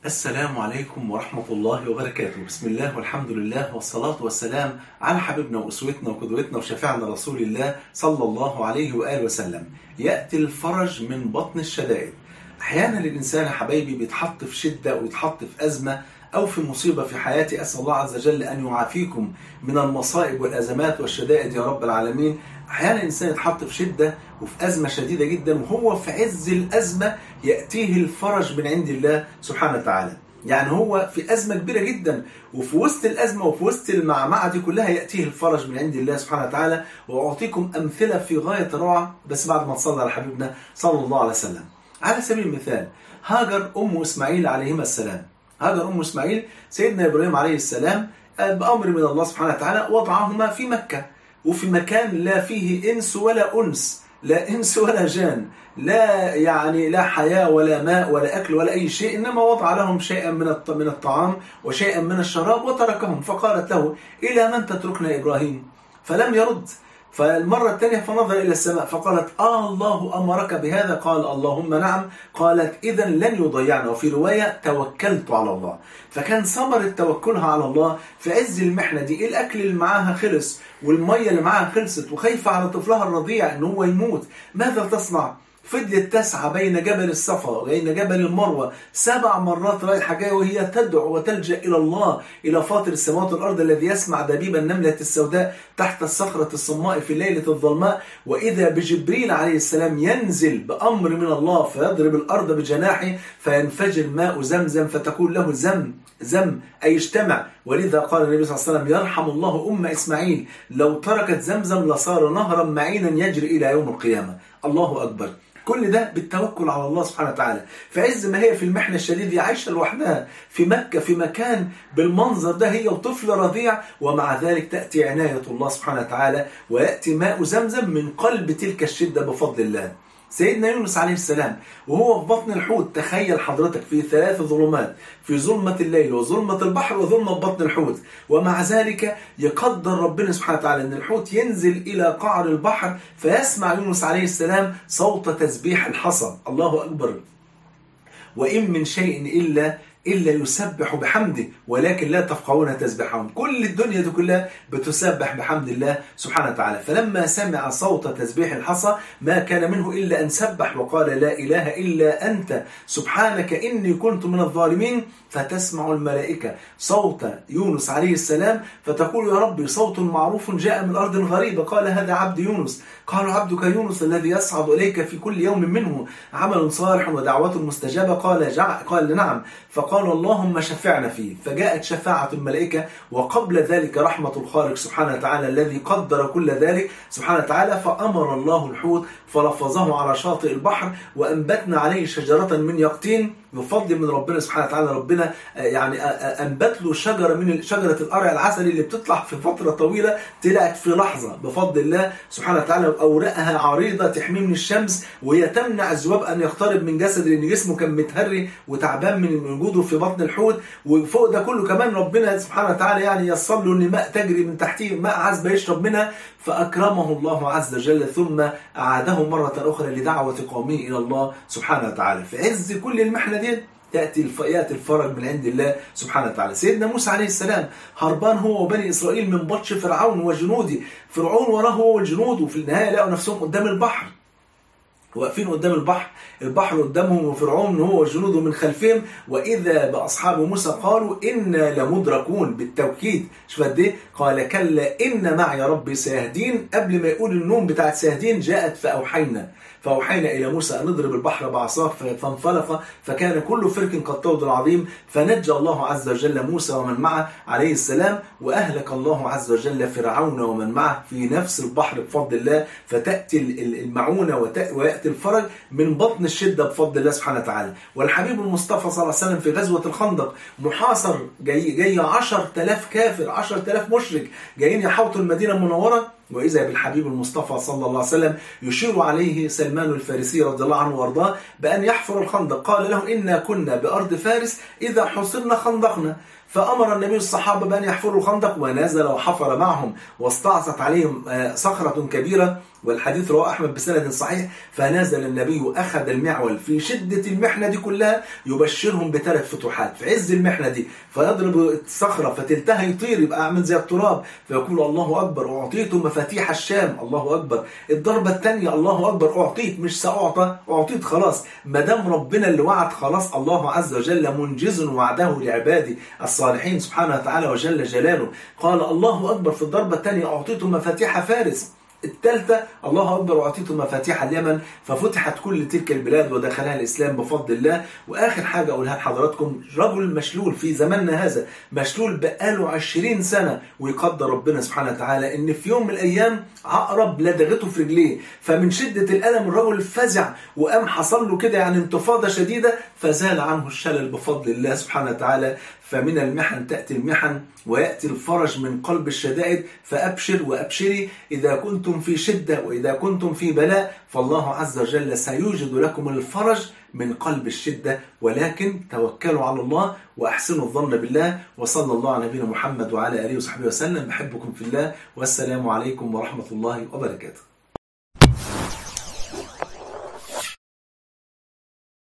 السلام عليكم ورحمة الله وبركاته. بسم الله والحمد لله والصلاة والسلام على حبيبنا وأسوتنا وقدوتنا وشفيعنا رسول الله صلى الله عليه وآله وسلم. يأتي الفرج من بطن الشدائد. أحيانا الإنسان يا حبايبي بيتحط في شدة ويتحط في أزمة أو في مصيبة في حياته. أسأل الله عز وجل أن يعافيكم من المصائب والأزمات والشدائد يا رب العالمين. أحيانا الإنسان يتحط في شدة وفي أزمة شديدة جدا، وهو في عز الأزمة يأتيه الفرج من عند الله سبحانه وتعالى. يعني هو في أزمة كبيرة جدا، وفي وسط الأزمة وفي وسط المعمعة دي كلها يأتيه الفرج من عند الله سبحانه وتعالى. وأعطيكم أمثلة في غاية الروعة بس بعد ما تصلى على حبيبنا صلى الله عليه وسلم. على سبيل المثال هاجر أم إسماعيل عليهما السلام. هاجر أم إسماعيل سيدنا إبراهيم عليه السلام بأمر من الله سبحانه وتعالى وضعهما في مكة، وفي مكان لا فيه إنس ولا أنس، لا إنس ولا جان، لا حياة ولا ماء ولا أكل ولا أي شيء، إنما وضع لهم شيئا من الطعام وشيئا من الشراب وتركهم. فقالت له: إلى من تتركنا يا إبراهيم؟ فلم يرد. فالمرة الثانية فنظر إلى السماء فقالت: الله أمرك بهذا؟ قال: اللهم نعم. قالت: إذا لن يضيعنا. وفي رواية: توكلت على الله. فكان ثمرة توكلها على الله في عز المحنة دي. الأكل اللي معاها خلص والمية اللي معاها خلصت، وخايفة على طفلها الرضيع إن هو يموت. ماذا تصنع؟ فضلت تسعى بين جبل الصفا وبين جبل المروة 7 مرات رايحة جاية، وهي تدعو وتلجأ إلى الله، إلى فاطر السماوات والأرض الذي يسمع دبيب النملة السوداء تحت الصخرة الصماء في الليلة الظلماء. وإذا بجبريل عليه السلام ينزل بأمر من الله فيضرب الأرض بجناحه فينفجر ماء زمزم فتقول له: زم زم، أي اجتمع. ولذا قال النبي صلى الله عليه وسلم: يرحم الله أم إسماعيل، لو تركت زمزم لصار نهرا معينا يجري إلى يوم القيامة. الله أكبر. كل ده بالتوكل على الله سبحانه وتعالى. في عز ما هي في المحنة الشديدة عايشة لوحدها في مكة، في مكان بالمنظر ده، هي وطفل رضيع، ومع ذلك تأتي عناية الله سبحانه وتعالى ويأتي ماء زمزم من قلب تلك الشدة بفضل الله. سيدنا يونس عليه السلام وهو في بطن الحوت، تخيل حضرتك في 3 ظلمات، في ظلمة الليل وظلمة البحر وظلمة بطن الحوت، ومع ذلك يقدر ربنا سبحانه وتعالى أن الحوت ينزل إلى قعر البحر فيسمع يونس عليه السلام صوت تسبيح الحصى. الله أكبر. وإن من شيء إلا يسبح بحمده ولكن لا تفقهون تسبحهم. كل الدنيا دي كلها بتسبح بحمد الله سبحانه وتعالى. فلما سمع صوت تسبيح الحصى ما كان منه إلا أن سبح وقال: لا إله إلا أنت سبحانك إني كنت من الظالمين. فتسمع الملائكة صوت يونس عليه السلام فتقول: يا ربي، صوت معروف جاء من أرض غريبة. قال: هذا عبد يونس. قالوا: عبدك يونس الذي يصعد إليك في كل يوم منه عمل صالح ودعوة مستجابة؟ قال: نعم. فقال: اللهم شفعنا فيه. فجاءت شفاعة الملائكة، وقبل ذلك رحمة الخالق سبحانه وتعالى الذي قدر كل ذلك سبحانه وتعالى. فأمر الله الحوت فلفظه على شاطئ البحر، وأنبتنا عليه شجرة من يقطين. بفضل من ربنا سبحانه وتعالى، ربنا أنبت له شجرة من شجرة القرع العسلي اللي بتطلع في فترة طويلة، طلعت في لحظة بفضل الله سبحانه وتعالى، وأوراقها عريضة تحميه من الشمس، وهي تمنع الذباب أن يقترب من جسده لأن جسمه كان متهري وتعبان من وجوده في بطن الحوت. وفوق ده كله كمان ربنا سبحانه وتعالى يصل له إن ماء تجري من تحته، ماء عذبة يشرب منها. فأكرمه الله عز وجل ثم أعاده مرة أخرى لدعوة قومه إلى الله سبحانه وتعالى. في عز كل المحنة دي يأتي الفرج من عند الله سبحانه وتعالى. سيدنا موسى عليه السلام هربان هو وبني إسرائيل من بطش فرعون وجنوده. فرعون وراه هو والجنود، وفي النهاية لقوا نفسهم قدام البحر، واقفين قدام البحر قدامهم، وفرعون هو وجنوده من خلفهم. وإذا بأصحاب موسى قالوا: إنا لمدركون. بالتوكيد. شوف قد إيه؟ قال: كلا إن معي ربي سيهدين. قبل ما يقول النوم بتاعت سيهدين جاءت فأوحينا إلى موسى أن نضرب البحر بعصاك فانفلق فكان كل فرق كالطود العظيم. فنجى الله عز وجل موسى ومن معه عليه السلام، وأهلك الله عز وجل فرعون ومن معه في نفس البحر بفضل الله. فتأتي المعونة ويأتي الفرج من بطن الشدة بفضل الله سبحانه وتعالى. والحبيب المصطفى صلى الله عليه وسلم في غزوة الخندق محاصر، جاي 10,000 كافر، 10,000 مشرك جايين يحوطوا المدينة المنورة. وإذا بالحبيب المصطفى صلى الله عليه وسلم يشير عليه سلمان الفارسي رضي الله عنه وارضاه بأن يحفر الخندق. قال له: إنا كنا بأرض فارس إذا حصرنا خندقنا. فأمر النبي الصحابة بأن يحفروا الخندق، ونزل وحفر معهم، واستعصت عليهم صخرة كبيرة والحديث رواه أحمد بسند صحيح. فنزل النبي أخذ المعول في شدة المحنة دي كلها يبشرهم بثلاث فتوحات في عز المحنة دي، فيضرب الصخرة فتلتها يطير يبقى عامل زي التراب، فيقول الله أكبر أعطيت مفاتيح الشام، الله أكبر. الضربة الثانية الله أكبر أعطيت، مش سأعطى، أعطيت خلاص، ما دام ربنا اللي وعد خلاص، الله عز وجل منجز وعده لعباده الصالحين سبحانه وتعالى وجل جلاله. قال الله أكبر في الضربة الثانية أعطيت مفاتيح فارس. الثالثة الله أكبر وأعطيتم مفاتيح اليمن، ففتحت كل تلك البلاد ودخلها الإسلام بفضل الله. وآخر حاجة أقولها لحضراتكم، رجل مشلول في زماننا هذا، مشلول بقاله 20 سنة، ويقدر ربنا سبحانه وتعالى إن في يوم من الأيام عقرب لدغته في رجليه، فمن شدة الألم الرجل فزع وقام حصل له كده يعني انتفاضة شديدة، فزال عنه الشلل بفضل الله سبحانه وتعالى. فمن المحن تأتي المحن ويأتي الفرج من قلب الشدائد. فأبشر وأبشري إذا كنتم في شدة وإذا كنتم في بلاء، فالله عز وجل سيوجد لكم الفرج من قلب الشدة، ولكن توكلوا على الله وأحسنوا الظن بالله. وصلى الله على نبينا محمد وعلى آله وصحبه وسلم. بحبكم في الله، والسلام عليكم ورحمة الله وبركاته.